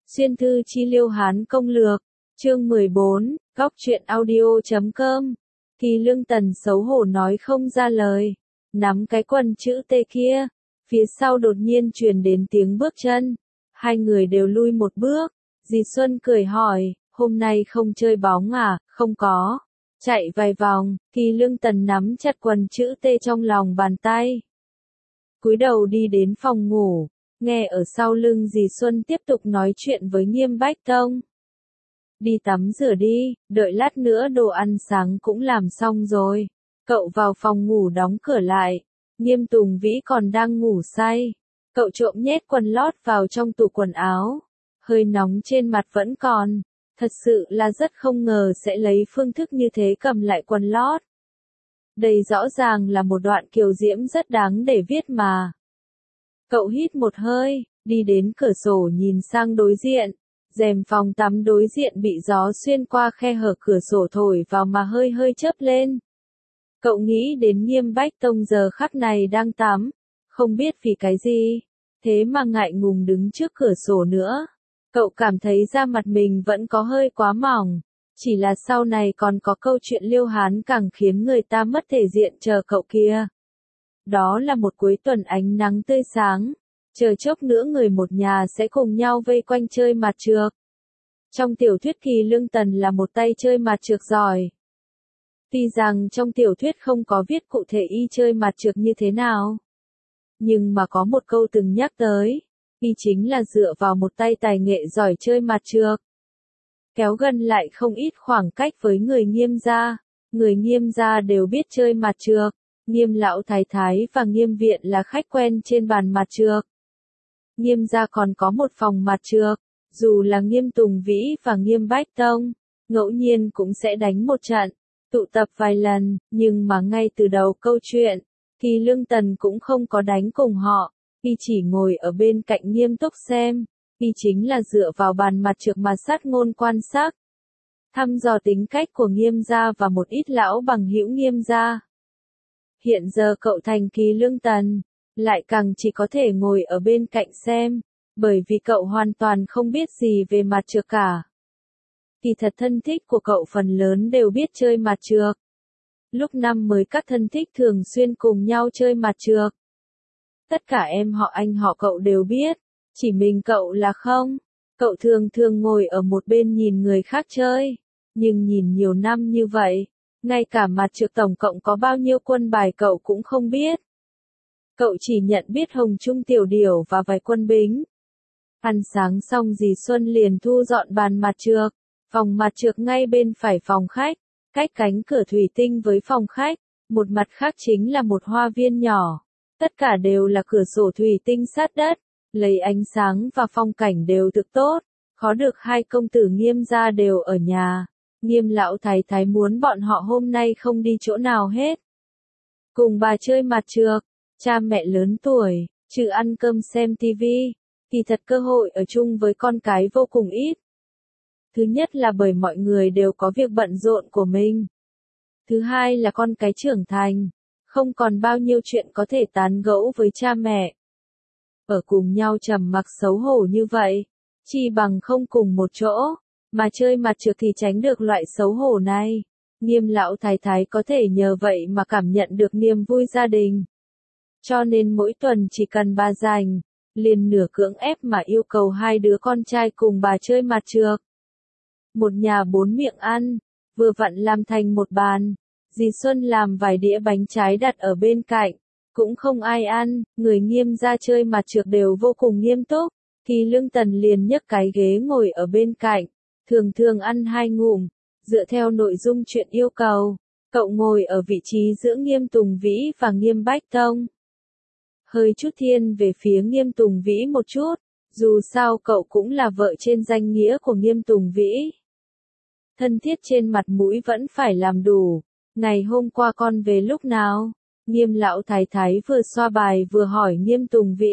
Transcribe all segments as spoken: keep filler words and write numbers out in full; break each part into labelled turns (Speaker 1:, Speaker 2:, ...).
Speaker 1: Xuyên thư chi Liêu Hán công lược, chương mười bốn, góc truyện audio.com. Kỳ Lương Tần xấu hổ nói không ra lời, nắm cái quần chữ T kia, phía sau đột nhiên truyền đến tiếng bước chân, hai người đều lui một bước, dì Xuân cười hỏi, hôm nay không chơi bóng à, không có, chạy vài vòng, Kỳ Lương Tần nắm chặt quần chữ T trong lòng bàn tay, cúi đầu đi đến phòng ngủ. Nghe ở sau lưng dì Xuân tiếp tục nói chuyện với Nghiêm Bách Tông. Đi tắm rửa đi, đợi lát nữa đồ ăn sáng cũng làm xong rồi. Cậu vào phòng ngủ đóng cửa lại. Nghiêm Tùng Vĩ còn đang ngủ say. Cậu trộm nhét quần lót vào trong tủ quần áo. Hơi nóng trên mặt vẫn còn. Thật sự là rất không ngờ sẽ lấy phương thức như thế cầm lại quần lót. Đây rõ ràng là một đoạn kiều diễm rất đáng để viết mà. Cậu hít một hơi, đi đến cửa sổ nhìn sang đối diện, rèm phòng tắm đối diện bị gió xuyên qua khe hở cửa sổ thổi vào mà hơi hơi chớp lên. Cậu nghĩ đến Nghiêm Bách Tông giờ khắc này đang tắm, không biết vì cái gì, thế mà ngại ngùng đứng trước cửa sổ nữa. Cậu cảm thấy da mặt mình vẫn có hơi quá mỏng, chỉ là sau này còn có câu chuyện Liêu Hán càng khiến người ta mất thể diện chờ cậu kia. Đó là một cuối tuần ánh nắng tươi sáng, chờ chốc nữa người một nhà sẽ cùng nhau vây quanh chơi mặt trược. Trong tiểu thuyết Kỳ Lương Tần là một tay chơi mặt trược giỏi. Tuy rằng trong tiểu thuyết không có viết cụ thể y chơi mặt trược như thế nào, nhưng mà có một câu từng nhắc tới, y chính là dựa vào một tay tài nghệ giỏi chơi mặt trược. Kéo gần lại không ít khoảng cách với người Nghiêm gia, người Nghiêm gia đều biết chơi mặt trược. Nghiêm lão thái thái và Nghiêm viện là khách quen trên bàn mặt trược. Nghiêm gia còn có một phòng mặt trược, dù là Nghiêm Tùng Vĩ và Nghiêm Bách Tông, ngẫu nhiên cũng sẽ đánh một trận, tụ tập vài lần, nhưng mà ngay từ đầu câu chuyện, Kỳ Lương Tần cũng không có đánh cùng họ, y chỉ ngồi ở bên cạnh nghiêm túc xem, y chính là dựa vào bàn mặt trược mà sát ngôn quan sát, thăm dò tính cách của Nghiêm gia và một ít lão bằng hữu Nghiêm gia. Hiện giờ cậu thành Kỳ Lương Tần, lại càng chỉ có thể ngồi ở bên cạnh xem, bởi vì cậu hoàn toàn không biết gì về mặt trược cả. Kỳ thật thân thích của cậu phần lớn đều biết chơi mặt trược. Lúc năm mới các thân thích thường xuyên cùng nhau chơi mặt trược. Tất cả em họ anh họ cậu đều biết, chỉ mình cậu là không. Cậu thường thường ngồi ở một bên nhìn người khác chơi, nhưng nhìn nhiều năm như vậy, ngay cả mặt trược tổng cộng có bao nhiêu quân bài cậu cũng không biết. Cậu chỉ nhận biết Hồng Trung Tiểu Điểu và vài quân bính. Ăn sáng xong dì Xuân liền thu dọn bàn mặt trược, phòng mặt trược ngay bên phải phòng khách, cách cánh cửa thủy tinh với phòng khách, một mặt khác chính là một hoa viên nhỏ. Tất cả đều là cửa sổ thủy tinh sát đất, lấy ánh sáng và phong cảnh đều thực tốt, khó được hai công tử Nghiêm gia đều ở nhà. Nghiêm lão thái thái muốn bọn họ hôm nay không đi chỗ nào hết. Cùng bà chơi mặt trược, cha mẹ lớn tuổi, trừ ăn cơm xem tivi, thì thật cơ hội ở chung với con cái vô cùng ít. Thứ nhất là bởi mọi người đều có việc bận rộn của mình. Thứ hai là con cái trưởng thành, không còn bao nhiêu chuyện có thể tán gẫu với cha mẹ. Ở cùng nhau trầm mặc xấu hổ như vậy, chi bằng không cùng một chỗ. Mà chơi mặt trược thì tránh được loại xấu hổ này. Nghiêm lão thái thái có thể nhờ vậy mà cảm nhận được niềm vui gia đình. Cho nên mỗi tuần chỉ cần bà rảnh, liền nửa cưỡng ép mà yêu cầu hai đứa con trai cùng bà chơi mặt trược. Một nhà bốn miệng ăn, vừa vặn làm thành một bàn. Dì Xuân làm vài đĩa bánh trái đặt ở bên cạnh, cũng không ai ăn, người Nghiêm gia chơi mặt trược đều vô cùng nghiêm túc. Kỳ Lương Tần liền nhấc cái ghế ngồi ở bên cạnh. Thường thường ăn hai ngụm, dựa theo nội dung chuyện yêu cầu, cậu ngồi ở vị trí giữa Nghiêm Tùng Vĩ và Nghiêm Bách Tông. Hơi chút thiên về phía Nghiêm Tùng Vĩ một chút, dù sao cậu cũng là vợ trên danh nghĩa của Nghiêm Tùng Vĩ. Thân thiết trên mặt mũi vẫn phải làm đủ, ngày hôm qua con về lúc nào? Nghiêm lão thái thái vừa xoa bài vừa hỏi Nghiêm Tùng Vĩ.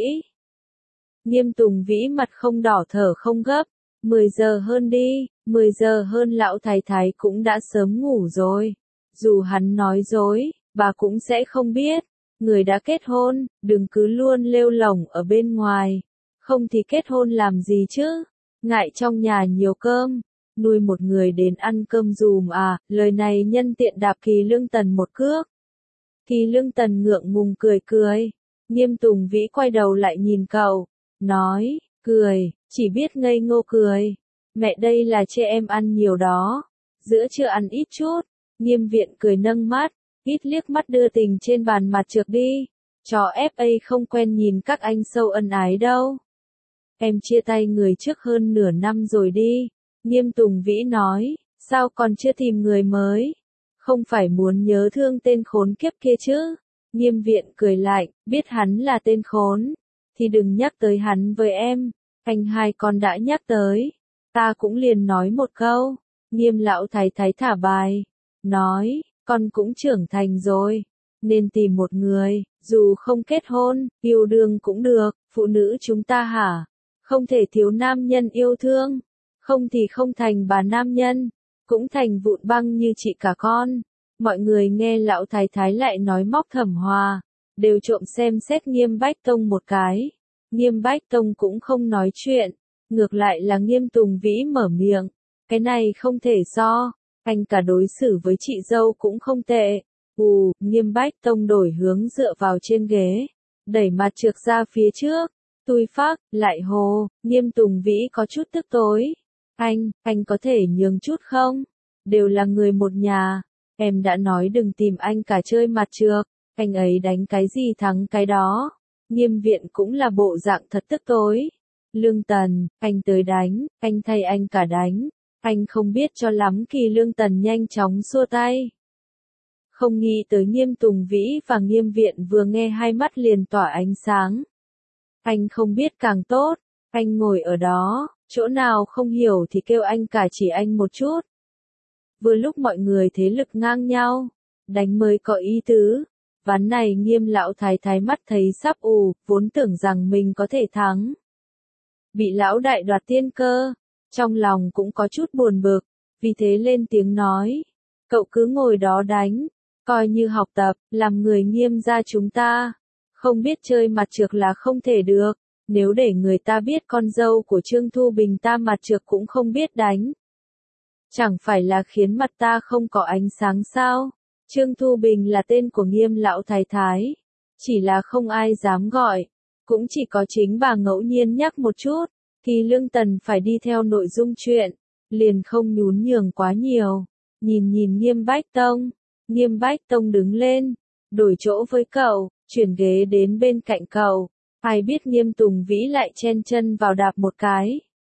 Speaker 1: Nghiêm Tùng Vĩ mặt không đỏ thở không gấp. mười giờ hơn đi, mười giờ hơn lão thái thái cũng đã sớm ngủ rồi. Dù hắn nói dối, bà cũng sẽ không biết. Người đã kết hôn, đừng cứ luôn lêu lổng ở bên ngoài. Không thì kết hôn làm gì chứ? ngại trong nhà nhiều cơm, nuôi một người đến ăn cơm dùm à, lời này nhân tiện đạp Kỳ Lương Tần một cước. Kỳ Lương Tần ngượng ngùng cười cười, Nghiêm Tùng Vĩ quay đầu lại nhìn cậu, nói, cười, chỉ biết ngây ngô cười, mẹ đây là chê em ăn nhiều đó, giữa trưa ăn ít chút, Nghiêm Viện cười nâng mắt, ít liếc mắt đưa tình trên bàn mặt trược đi, trò ép a không quen nhìn các anh sâu ân ái đâu. Em chia tay người trước hơn nửa năm rồi đi, Nghiêm Tùng Vĩ nói, sao còn chưa tìm người mới, không phải muốn nhớ thương tên khốn kiếp kia chứ. Nghiêm Viện cười lạnh, biết hắn là tên khốn, thì đừng nhắc tới hắn với em, anh hai con đã nhắc tới, ta cũng liền nói một câu. Nghiêm lão thái thái thả bài, nói, con cũng trưởng thành rồi, nên tìm một người, dù không kết hôn, yêu đương cũng được, phụ nữ chúng ta hả, không thể thiếu nam nhân yêu thương, không thì không thành bà nam nhân, cũng thành vụn băng như chị cả con. Mọi người nghe lão thái thái lại nói móc Thẩm Hòa, đều trộm xem xét Nghiêm Bách Tông một cái. Nghiêm Bách Tông cũng không nói chuyện, ngược lại là Nghiêm Tùng Vĩ mở miệng, cái này không thể so, anh cả đối xử với chị dâu cũng không tệ. Ù, Nghiêm Bách Tông đổi hướng dựa vào trên ghế, đẩy mặt trược ra phía trước, tui phác, lại hồ, Nghiêm Tùng Vĩ có chút tức tối. Anh, anh có thể nhường chút không? Đều là người một nhà, em đã nói đừng tìm anh cả chơi mặt trược, anh ấy đánh cái gì thắng cái đó. Nghiêm Viện cũng là bộ dạng thật tức tối. Lương Tần, anh tới đánh, anh thay anh cả đánh, anh không biết cho lắm. Kỳ Lương Tần nhanh chóng xua tay. Không nghĩ tới Nghiêm Tùng Vĩ và Nghiêm Viện vừa nghe hai mắt liền tỏa ánh sáng. Anh không biết càng tốt, anh ngồi ở đó, chỗ nào không hiểu thì kêu anh cả chỉ anh một chút. Vừa lúc mọi người thế lực ngang nhau, đánh mới có ý tứ. Ván này Nghiêm lão thái thái mắt thấy sắp ù, vốn tưởng rằng mình có thể thắng. Bị lão đại đoạt tiên cơ, trong lòng cũng có chút buồn bực, vì thế lên tiếng nói, cậu cứ ngồi đó đánh, coi như học tập, làm người Nghiêm gia chúng ta, không biết chơi mặt trược là không thể được, nếu để người ta biết con dâu của Trương Thu Bình ta mặt trược cũng không biết đánh. Chẳng phải là khiến mặt ta không có ánh sáng sao? Trương Thu Bình là tên của Nghiêm lão thái thái, chỉ là không ai dám gọi, cũng chỉ có chính bà ngẫu nhiên nhắc một chút. Kỳ Lương Tần phải đi theo nội dung chuyện, liền không nhún nhường quá nhiều. Nhìn nhìn Nghiêm Bách Tông, Nghiêm Bách Tông đứng lên, đổi chỗ với cậu, chuyển ghế đến bên cạnh cậu. Ai biết Nghiêm Tùng Vĩ lại chen chân vào đạp một cái.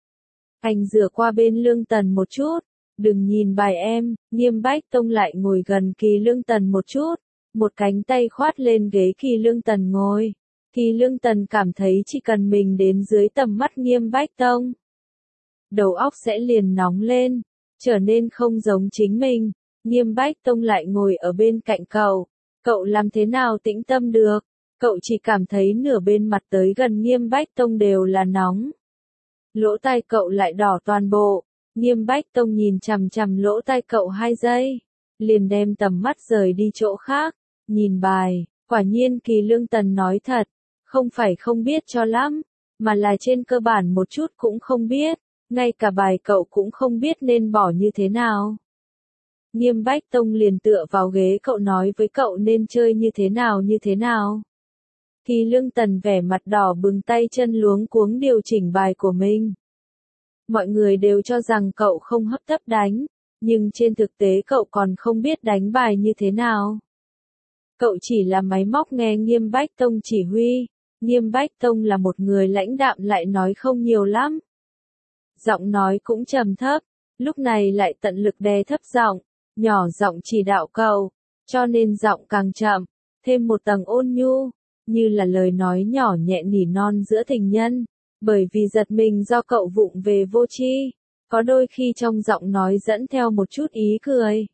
Speaker 1: Anh dựa qua bên Lương Tần một chút, đừng nhìn bài em. Nghiêm Bách Tông lại ngồi gần Kỳ Lương Tần một chút, một cánh tay khoát lên ghế Kỳ Lương Tần ngồi. Kỳ Lương Tần cảm thấy chỉ cần mình đến dưới tầm mắt Nghiêm Bách Tông, đầu óc sẽ liền nóng lên, trở nên không giống chính mình. Nghiêm Bách Tông lại ngồi ở bên cạnh cậu, cậu làm thế nào tĩnh tâm được, cậu chỉ cảm thấy nửa bên mặt tới gần Nghiêm Bách Tông đều là nóng. Lỗ tai cậu lại đỏ toàn bộ, Nghiêm Bách Tông nhìn chằm chằm lỗ tai cậu hai giây, liền đem tầm mắt rời đi chỗ khác, nhìn bài, quả nhiên Kỳ Lương Tần nói thật. Không phải không biết cho lắm, mà là trên cơ bản một chút cũng không biết, ngay cả bài cậu cũng không biết nên bỏ như thế nào. Nghiêm Bách Tông liền tựa vào ghế cậu nói với cậu nên chơi như thế nào như thế nào. Kỳ Lương Tần vẻ mặt đỏ bừng tay chân luống cuống điều chỉnh bài của mình. Mọi người đều cho rằng cậu không hấp tấp đánh, nhưng trên thực tế cậu còn không biết đánh bài như thế nào. Cậu chỉ là máy móc nghe Nghiêm Bách Tông chỉ huy. Nghiêm Bách Tông là một người lãnh đạm lại nói không nhiều lắm. Giọng nói cũng trầm thấp, lúc này lại tận lực đè thấp giọng, nhỏ giọng chỉ đạo cậu, cho nên giọng càng chậm, thêm một tầng ôn nhu, như là lời nói nhỏ nhẹ nỉ non giữa tình nhân, bởi vì giật mình do cậu vụng về vô tri, có đôi khi trong giọng nói dẫn theo một chút ý cười.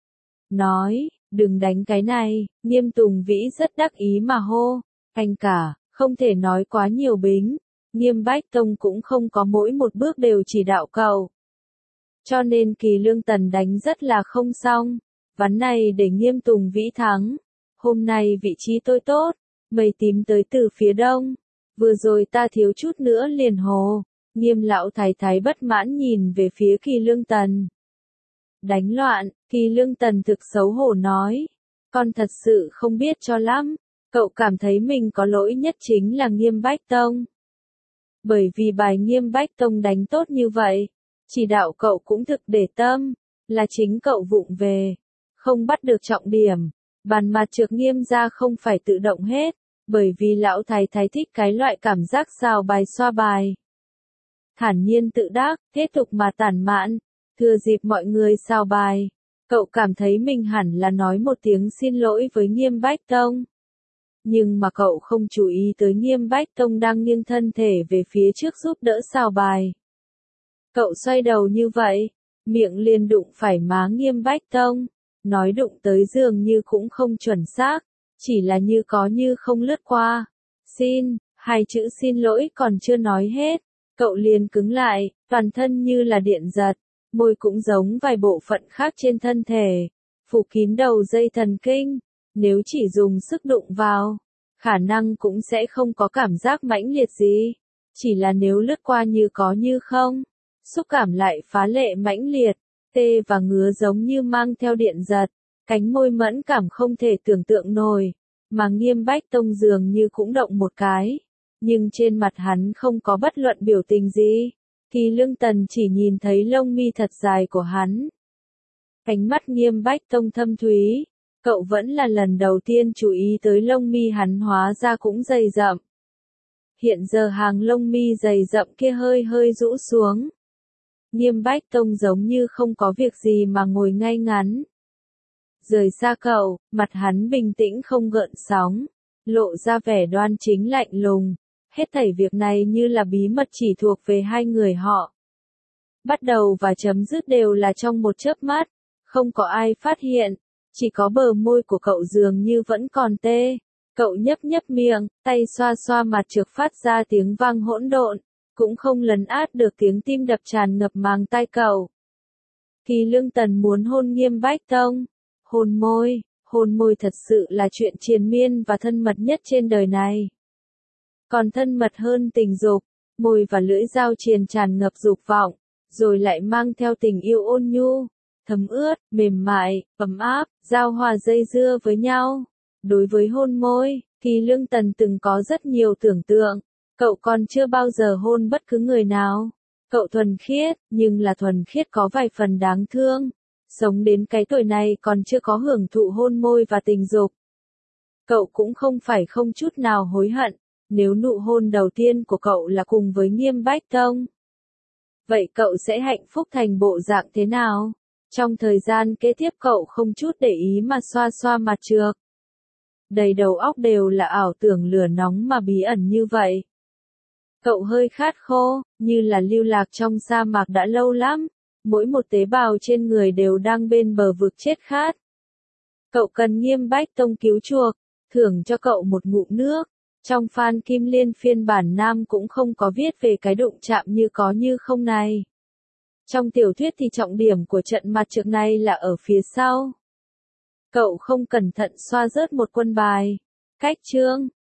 Speaker 1: Nói, đừng đánh cái này, Nghiêm Tùng Vĩ rất đắc ý mà hô, anh cả. Không thể nói quá nhiều bính, Nghiêm Bách Tông cũng không có mỗi một bước đều chỉ đạo cậu. Cho nên Kỳ Lương Tần đánh rất là không xong, ván này để Nghiêm Tùng Vĩ thắng. Hôm nay vị trí tôi tốt, mây tím tới từ phía đông, vừa rồi ta thiếu chút nữa liền hồ. Nghiêm lão thái thái bất mãn nhìn về phía Kỳ Lương Tần. Đánh loạn, Kỳ Lương Tần thực xấu hổ nói. Con thật sự không biết cho lắm, cậu cảm thấy mình có lỗi nhất chính là Nghiêm Bách Tông. Bởi vì bài Nghiêm Bách Tông đánh tốt như vậy, chỉ đạo cậu cũng thực để tâm, là chính cậu vụng về, không bắt được trọng điểm. Bàn mặt trược Nghiêm gia không phải tự động hết, bởi vì lão thái thái thích cái loại cảm giác xào bài xoa bài. Thản nhiên tự đắc, thế tục mà tản mạn, thừa dịp mọi người xào bài, cậu cảm thấy mình hẳn là nói một tiếng xin lỗi với Nghiêm Bách Tông. Nhưng mà cậu không chú ý tới Nghiêm Bách Tông đang nghiêng thân thể về phía trước giúp đỡ xào bài. Cậu xoay đầu như vậy, miệng liền đụng phải má Nghiêm Bách Tông, nói đụng tới dường như cũng không chuẩn xác, chỉ là như có như không lướt qua. Xin, hai chữ xin lỗi còn chưa nói hết, cậu liền cứng lại, toàn thân như là điện giật, môi cũng giống vài bộ phận khác trên thân thể, phủ kín đầu dây thần kinh, nếu chỉ dùng sức đụng vào, khả năng cũng sẽ không có cảm giác mãnh liệt gì, chỉ là nếu lướt qua như có như không, xúc cảm lại phá lệ mãnh liệt, tê và ngứa giống như mang theo điện giật, cánh môi mẫn cảm không thể tưởng tượng nổi, mà Nghiêm Bách Tông dường như cũng động một cái, nhưng trên mặt hắn không có bất luận biểu tình gì. Kỳ Lương Tần chỉ nhìn thấy lông mi thật dài của hắn. Ánh mắt Nghiêm Bách Tông thâm thúy, cậu vẫn là lần đầu tiên chú ý tới lông mi hắn hóa ra cũng dày rậm. Hiện giờ hàng lông mi dày rậm kia hơi hơi rũ xuống. Nghiêm Bách Tông giống như không có việc gì mà ngồi ngay ngắn. Rời xa cậu, mặt hắn bình tĩnh không gợn sóng, lộ ra vẻ đoan chính lạnh lùng. Hết thảy việc này như là bí mật chỉ thuộc về hai người họ. Bắt đầu và chấm dứt đều là trong một chớp mắt, không có ai phát hiện, chỉ có bờ môi của cậu dường như vẫn còn tê. Cậu nhấp nhấp miệng, tay xoa xoa mặt trược phát ra tiếng vang hỗn độn, cũng không lấn át được tiếng tim đập tràn ngập màng tai cậu. Kỳ Lương Tần muốn hôn Nghiêm Bách Tông. Hôn môi, hôn môi thật sự là chuyện triền miên và thân mật nhất trên đời này. Còn thân mật hơn tình dục, môi và lưỡi dao triền tràn ngập dục vọng, rồi lại mang theo tình yêu ôn nhu, thấm ướt, mềm mại, ấm áp, giao hòa dây dưa với nhau. Đối với hôn môi, Kỳ Lương Tần từng có rất nhiều tưởng tượng, cậu còn chưa bao giờ hôn bất cứ người nào. Cậu thuần khiết, nhưng là thuần khiết có vài phần đáng thương. Sống đến cái tuổi này còn chưa có hưởng thụ hôn môi và tình dục. Cậu cũng không phải không chút nào hối hận, nếu nụ hôn đầu tiên của cậu là cùng với Nghiêm Bách Tông. Vậy cậu sẽ hạnh phúc thành bộ dạng thế nào? Trong thời gian kế tiếp cậu không chút để ý mà xoa xoa mặt trược. Đầy đầu óc đều là ảo tưởng lửa nóng mà bí ẩn như vậy. Cậu hơi khát khô, như là lưu lạc trong sa mạc đã lâu lắm. Mỗi một tế bào trên người đều đang bên bờ vực chết khát. Cậu cần Nghiêm Bách Tông cứu chuộc, thưởng cho cậu một ngụm nước. Trong Phan Kim Liên phiên bản Nam cũng không có viết về cái đụng chạm như có như không này. Trong tiểu thuyết thì trọng điểm của trận mặt trược này là ở phía sau. Cậu không cẩn thận xoa rớt một quân bài. Cách chương